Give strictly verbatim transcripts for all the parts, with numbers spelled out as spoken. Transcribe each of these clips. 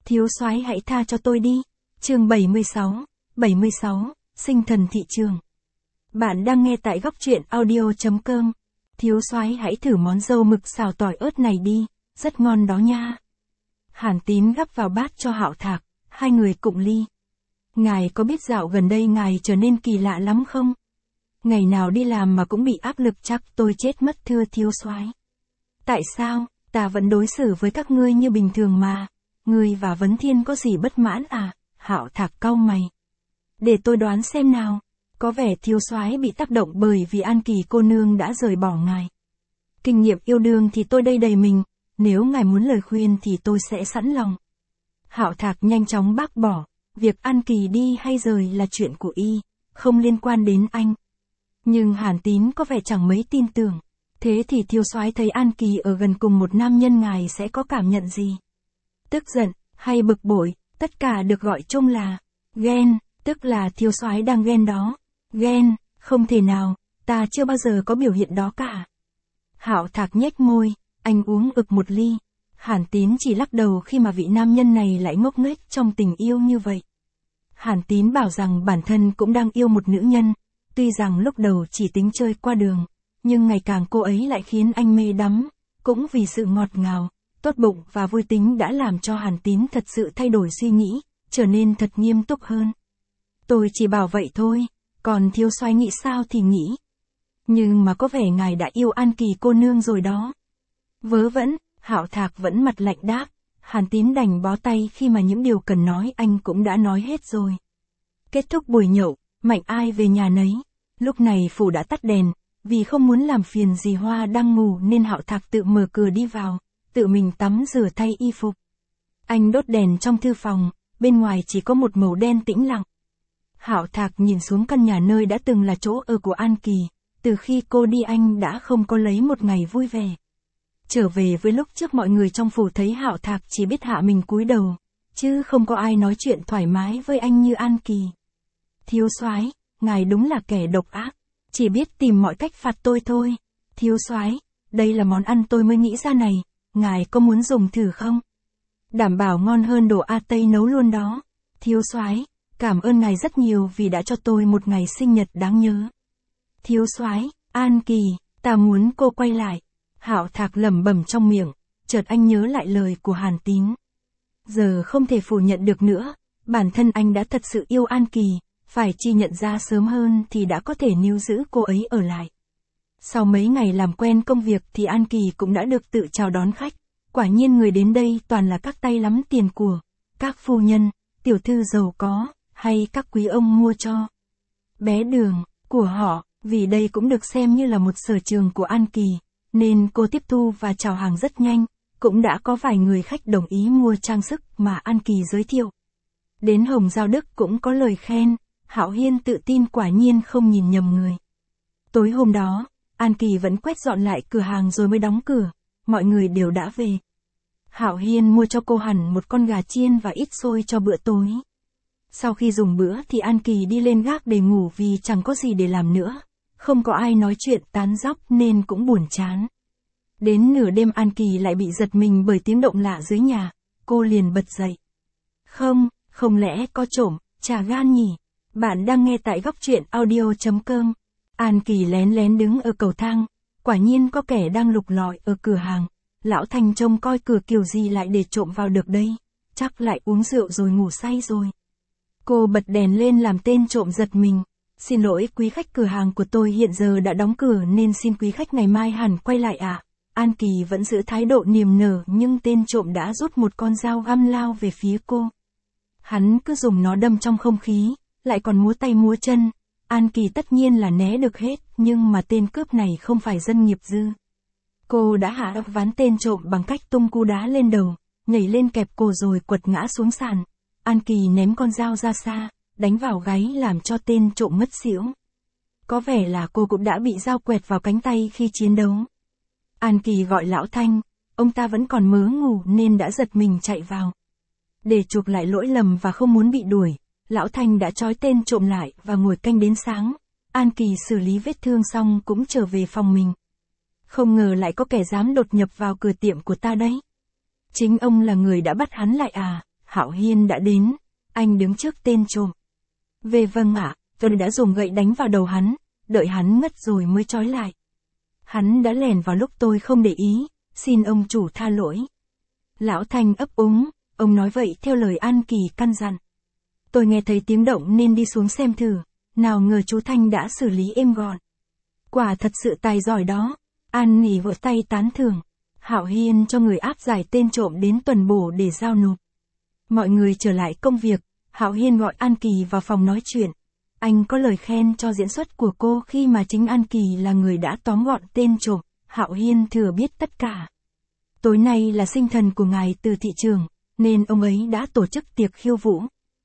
Thiếu soái hãy tha cho tôi đi. Chương bảy mươi sáu, bảy mươi sáu, sinh thần thị trường. Bạn đang nghe tại góc truyện audio chấm com. Thiếu soái hãy thử món dâu mực xào tỏi ớt này đi, rất ngon đó nha. Hàn Tín gắp vào bát cho Hạo Thạc, hai người cụng ly. Ngài có biết dạo gần đây ngài trở nên kỳ lạ lắm không? Ngày nào đi làm mà cũng bị áp lực, chắc tôi chết mất thưa thiếu soái. Tại sao, ta vẫn đối xử với các ngươi như bình thường mà. Ngươi và Vấn Thiên có gì bất mãn à? Hạo Thạc cau mày. Để tôi đoán xem nào. Có vẻ thiếu soái bị tác động bởi vì An Kỳ cô nương đã rời bỏ ngài. Kinh nghiệm yêu đương thì tôi đây đầy mình, nếu ngài muốn lời khuyên thì tôi sẽ sẵn lòng. Hạo Thạc nhanh chóng bác bỏ, việc An Kỳ đi hay rời là chuyện của y, không liên quan đến anh. Nhưng Hàn Tín có vẻ chẳng mấy tin tưởng. Thế thì thiếu soái thấy An Kỳ ở gần cùng một nam nhân ngài sẽ có cảm nhận gì? Tức giận, hay bực bội, tất cả được gọi chung là ghen, tức là thiếu soái đang ghen đó. Ghen, không thể nào, ta chưa bao giờ có biểu hiện đó cả. Hạo Thạc nhếch môi, anh uống ực một ly. Hàn Tín chỉ lắc đầu khi mà vị nam nhân này lại ngốc nghếch trong tình yêu như vậy. Hàn Tín bảo rằng bản thân cũng đang yêu một nữ nhân, tuy rằng lúc đầu chỉ tính chơi qua đường, nhưng ngày càng cô ấy lại khiến anh mê đắm, cũng vì sự ngọt ngào, tốt bụng và vui tính đã làm cho Hàn Tín thật sự thay đổi suy nghĩ, trở nên thật nghiêm túc hơn. Tôi chỉ bảo vậy thôi, còn thiếu soái nghĩ sao thì nghĩ. Nhưng mà có vẻ ngài đã yêu An Kỳ cô nương rồi đó. Vớ vẩn, Hạo Thạc vẫn mặt lạnh đáp. Hàn Tín đành bó tay khi mà những điều cần nói anh cũng đã nói hết rồi. Kết thúc buổi nhậu, mạnh ai về nhà nấy. Lúc này phủ đã tắt đèn, vì không muốn làm phiền dì Hoa đang ngủ nên Hạo Thạc tự mở cửa đi vào, tự mình tắm rửa thay y phục. Anh đốt đèn trong thư phòng, bên ngoài chỉ có một màu đen tĩnh lặng. Hạo Thạc nhìn xuống căn nhà nơi đã từng là chỗ ở của An Kỳ, từ khi cô đi anh đã không có lấy một ngày vui vẻ. Trở về với lúc trước mọi người trong phủ thấy Hạo Thạc chỉ biết hạ mình cúi đầu, chứ không có ai nói chuyện thoải mái với anh như An Kỳ. Thiếu soái, ngài đúng là kẻ độc ác, chỉ biết tìm mọi cách phạt tôi thôi. Thiếu soái, đây là món ăn tôi mới nghĩ ra này, ngài có muốn dùng thử không? Đảm bảo ngon hơn đồ A Tây nấu luôn đó. Thiếu soái, cảm ơn ngài rất nhiều vì đã cho tôi một ngày sinh nhật đáng nhớ. Thiếu soái, An Kỳ, ta muốn cô quay lại. Hạo Thạc lẩm bẩm trong miệng, chợt anh nhớ lại lời của Hàn Tín. Giờ không thể phủ nhận được nữa, bản thân anh đã thật sự yêu An Kỳ, phải chi nhận ra sớm hơn thì đã có thể níu giữ cô ấy ở lại. Sau mấy ngày làm quen công việc thì An Kỳ cũng đã được tự chào đón khách, quả nhiên người đến đây toàn là các tay lắm tiền của, các phu nhân, tiểu thư giàu có, hay các quý ông mua cho. Bé Đường, của họ, vì đây cũng được xem như là một sở trường của An Kỳ, nên cô tiếp thu và chào hàng rất nhanh, cũng đã có vài người khách đồng ý mua trang sức mà An Kỳ giới thiệu. Đến Hồng Giao Đức cũng có lời khen, Hạo Hiên tự tin quả nhiên không nhìn nhầm người. Tối hôm đó, An Kỳ vẫn quét dọn lại cửa hàng rồi mới đóng cửa, mọi người đều đã về. Hạo Hiên mua cho cô hẳn một con gà chiên và ít xôi cho bữa tối. Sau khi dùng bữa thì An Kỳ đi lên gác để ngủ vì chẳng có gì để làm nữa, không có ai nói chuyện tán dóc nên cũng buồn chán. Đến nửa đêm An Kỳ lại bị giật mình bởi tiếng động lạ dưới nhà, cô liền bật dậy. Không, không lẽ có trộm, chả gan nhỉ? Bạn đang nghe tại góc truyện audio chấm com. An Kỳ lén lén đứng ở cầu thang, quả nhiên có kẻ đang lục lọi ở cửa hàng. Lão Thành trông coi cửa kiểu gì lại để trộm vào được đây, chắc lại uống rượu rồi ngủ say rồi. Cô bật đèn lên làm tên trộm giật mình. Xin lỗi quý khách, cửa hàng của tôi hiện giờ đã đóng cửa nên xin quý khách ngày mai hẳn quay lại ạ. À? An Kỳ vẫn giữ thái độ niềm nở nhưng tên trộm đã rút một con dao găm lao về phía cô. Hắn cứ dùng nó đâm trong không khí, lại còn múa tay múa chân. An Kỳ tất nhiên là né được hết, nhưng mà tên cướp này không phải dân nghiệp dư. Cô đã hạ ván tên trộm bằng cách tung cú đá lên đầu, nhảy lên kẹp cổ rồi quật ngã xuống sàn. An Kỳ ném con dao ra xa, đánh vào gáy làm cho tên trộm ngất xỉu. Có vẻ là cô cũng đã bị dao quẹt vào cánh tay khi chiến đấu. An Kỳ gọi Lão Thanh, ông ta vẫn còn mớ ngủ nên đã giật mình chạy vào. Để chuộc lại lỗi lầm và không muốn bị đuổi, Lão Thanh đã trói tên trộm lại và ngồi canh đến sáng. An Kỳ xử lý vết thương xong cũng trở về phòng mình. Không ngờ lại có kẻ dám đột nhập vào cửa tiệm của ta đấy. Chính ông là người đã bắt hắn lại à? Hạo Hiên đã đến, anh đứng trước tên trộm. Về vâng ạ, tôi đã dùng gậy đánh vào đầu hắn, đợi hắn ngất rồi mới trói lại. Hắn đã lèn vào lúc tôi không để ý, xin ông chủ tha lỗi. Lão Thanh ấp úng, ông nói vậy theo lời An Kỳ căn dặn. Tôi nghe thấy tiếng động nên đi xuống xem thử, nào ngờ chú Thanh đã xử lý êm gọn. Quả thật sự tài giỏi đó, An Nỉ vỗ tay tán thưởng. Hạo Hiên cho người áp giải tên trộm đến tuần bổ để giao nộp. Mọi người trở lại công việc, Hạo Hiên gọi An Kỳ vào phòng nói chuyện. Anh có lời khen cho diễn xuất của cô khi mà chính An Kỳ là người đã tóm gọn tên trộm, Hạo Hiên thừa biết tất cả. Tối nay là sinh thần của ngài Từ thị trường, nên ông ấy đã tổ chức tiệc khiêu vũ.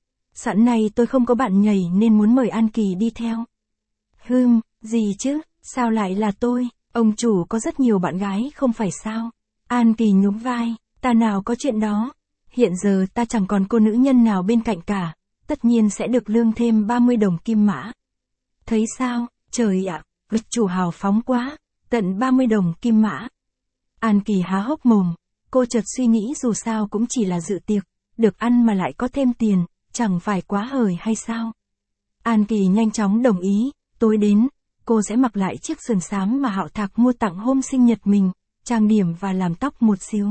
Sẵn này tôi không có bạn nhảy nên muốn mời An Kỳ đi theo. Hừm, gì chứ, sao lại là tôi, ông chủ có rất nhiều bạn gái không phải sao? An Kỳ nhún vai, ta nào có chuyện đó. Hiện giờ ta chẳng còn cô nữ nhân nào bên cạnh cả, tất nhiên sẽ được lương thêm ba mươi đồng kim mã. Thấy sao, trời ạ, à, chủ hào phóng quá, tận ba mươi đồng kim mã. An Kỳ há hốc mồm, cô chợt suy nghĩ dù sao cũng chỉ là dự tiệc, được ăn mà lại có thêm tiền, chẳng phải quá hời hay sao? An Kỳ nhanh chóng đồng ý, tối đến, cô sẽ mặc lại chiếc sườn xám mà Hạo Thạc mua tặng hôm sinh nhật mình, trang điểm và làm tóc một xíu.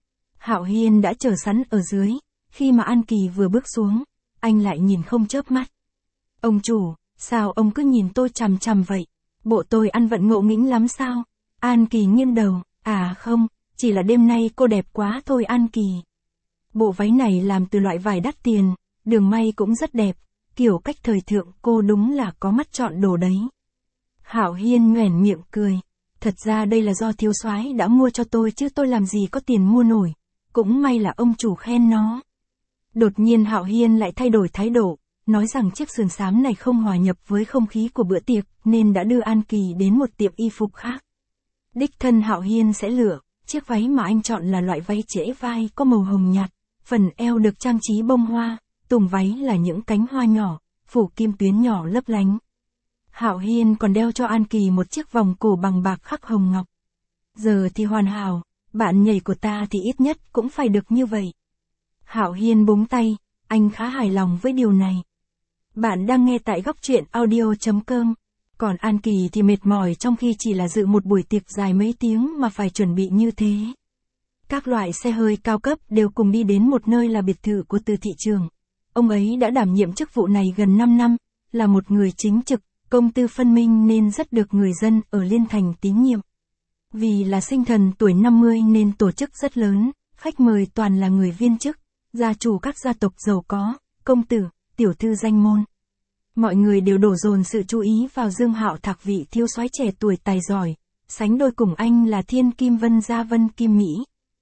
Hạo Hiên đã chờ sẵn ở dưới, khi mà An Kỳ vừa bước xuống, anh lại nhìn không chớp mắt. Ông chủ, sao ông cứ nhìn tôi chằm chằm vậy? Bộ tôi ăn vận ngộ nghĩnh lắm sao? An Kỳ nghiêng đầu, à không, chỉ là đêm nay cô đẹp quá thôi An Kỳ. Bộ váy này làm từ loại vải đắt tiền, đường may cũng rất đẹp, kiểu cách thời thượng cô đúng là có mắt chọn đồ đấy. Hạo Hiên nhoẻn miệng cười, thật ra đây là do thiếu soái đã mua cho tôi chứ tôi làm gì có tiền mua nổi, cũng may là ông chủ khen nó. Đột nhiên Hạo Hiên lại thay đổi thái độ, nói rằng chiếc sườn xám này không hòa nhập với không khí của bữa tiệc nên đã đưa An Kỳ đến một tiệm y phục khác. Đích thân Hạo Hiên sẽ lựa, chiếc váy mà anh chọn là loại váy trễ vai có màu hồng nhạt, phần eo được trang trí bông hoa, tùng váy là những cánh hoa nhỏ, phủ kim tuyến nhỏ lấp lánh. Hạo Hiên còn đeo cho An Kỳ một chiếc vòng cổ bằng bạc khắc hồng ngọc. Giờ thì hoàn hảo, bạn nhảy của ta thì ít nhất cũng phải được như vậy. Hạo Hiên búng tay, anh khá hài lòng với điều này. Bạn đang nghe tại góc truyện audio chấm com. Còn An Kỳ thì mệt mỏi trong khi chỉ là dự một buổi tiệc dài mấy tiếng mà phải chuẩn bị như thế. Các loại xe hơi cao cấp đều cùng đi đến một nơi là biệt thự của Từ thị trường. Ông ấy đã đảm nhiệm chức vụ này gần năm năm, là một người chính trực, công tư phân minh nên rất được người dân ở Liên Thành tín nhiệm. Vì là sinh thần tuổi năm mươi nên tổ chức rất lớn, khách mời toàn là người viên chức, gia chủ các gia tộc giàu có, công tử, tiểu thư danh môn. Mọi người đều đổ dồn sự chú ý vào Dương Hạo Thạc vị thiếu soái trẻ tuổi tài giỏi, sánh đôi cùng anh là Thiên Kim Vân Gia Vân Kim Mỹ.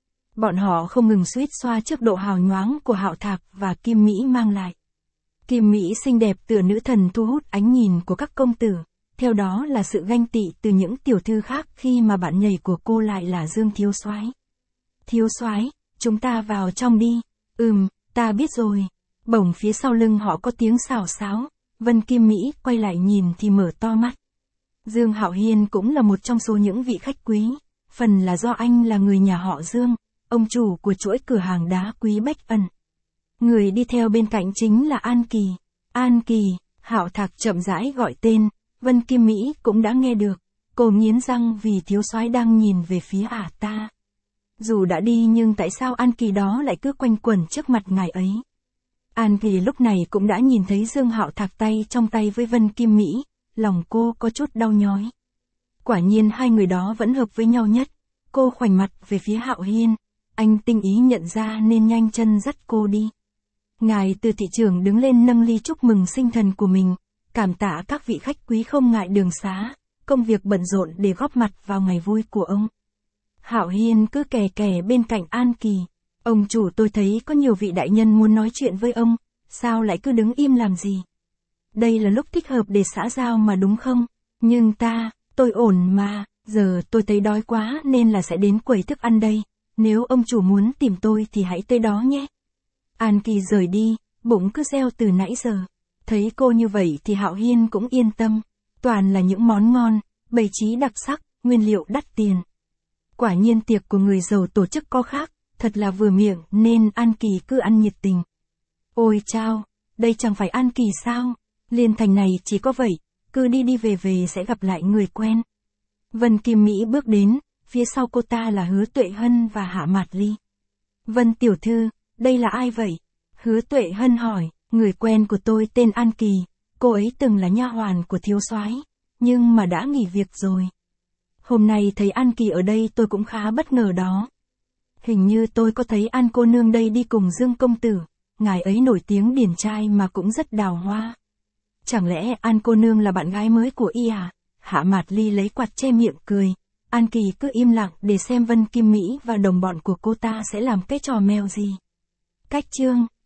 Bọn họ không ngừng suýt xoa trước độ hào nhoáng của Hạo Thạc và Kim Mỹ mang lại. Kim Mỹ xinh đẹp tựa nữ thần thu hút ánh nhìn của các công tử, theo đó là sự ganh tị từ những tiểu thư khác khi mà bạn nhảy của cô lại là Dương thiếu soái. Thiếu soái, chúng ta vào trong đi. Ừm, ta biết rồi. Bỗng phía sau lưng họ có tiếng xào xáo, Vân Kim Mỹ quay lại nhìn thì mở to mắt. Dương Hạo Hiên cũng là một trong số những vị khách quý, phần là do anh là người nhà họ Dương, ông chủ của chuỗi cửa hàng đá quý Bách Ân. Người đi theo bên cạnh chính là An Kỳ. An Kỳ, Hạo Thạc chậm rãi gọi tên, Vân Kim Mỹ cũng đã nghe được, cô nghiến răng vì thiếu soái đang nhìn về phía ả ta. Dù đã đi nhưng tại sao An Kỳ đó lại cứ quanh quẩn trước mặt ngài ấy? An Kỳ lúc này cũng đã nhìn thấy Dương Hạo Thạc tay trong tay với Vân Kim Mỹ, lòng cô có chút đau nhói. Quả nhiên hai người đó vẫn hợp với nhau nhất. Cô khoảnh mặt về phía Hạo Hiên, anh tinh ý nhận ra nên nhanh chân dắt cô đi. Ngài Từ thị trưởng đứng lên nâng ly chúc mừng sinh thần của mình, cảm tạ các vị khách quý không ngại đường xá, công việc bận rộn để góp mặt vào ngày vui của ông. Hạo Hiên cứ kè kè bên cạnh An Kỳ. Ông chủ, tôi thấy có nhiều vị đại nhân muốn nói chuyện với ông, sao lại cứ đứng im làm gì? Đây là lúc thích hợp để xã giao mà đúng không? Nhưng ta, tôi ổn mà, giờ tôi thấy đói quá nên là sẽ đến quầy thức ăn đây, nếu ông chủ muốn tìm tôi thì hãy tới đó nhé. An Kỳ rời đi, bụng cứ reo từ nãy giờ. Thấy cô như vậy thì Hạo Hiên cũng yên tâm, toàn là những món ngon, bày trí đặc sắc, nguyên liệu đắt tiền. Quả nhiên tiệc của người giàu tổ chức có khác, thật là vừa miệng nên An Kỳ cứ ăn nhiệt tình. Ôi chao, đây chẳng phải An Kỳ sao? Liên thành này chỉ có vậy, cứ đi đi về về sẽ gặp lại người quen. Vân Kim Mỹ bước đến, phía sau cô ta là Hứa Tuệ Hân và Hạ Mạt Ly. Vân tiểu thư, đây là ai vậy? Hứa Tuệ Hân hỏi, người quen của tôi tên An Kỳ, cô ấy từng là nha hoàn của thiếu soái, nhưng mà đã nghỉ việc rồi. Hôm nay thấy An Kỳ ở đây tôi cũng khá bất ngờ đó. Hình như tôi có thấy An cô nương đây đi cùng Dương công tử, ngài ấy nổi tiếng điển trai mà cũng rất đào hoa. Chẳng lẽ An cô nương là bạn gái mới của y à? Hạ Mạt Ly lấy quạt che miệng cười. An Kỳ cứ im lặng để xem Vân Kim Mỹ và đồng bọn của cô ta sẽ làm cái trò mèo gì. Cách chương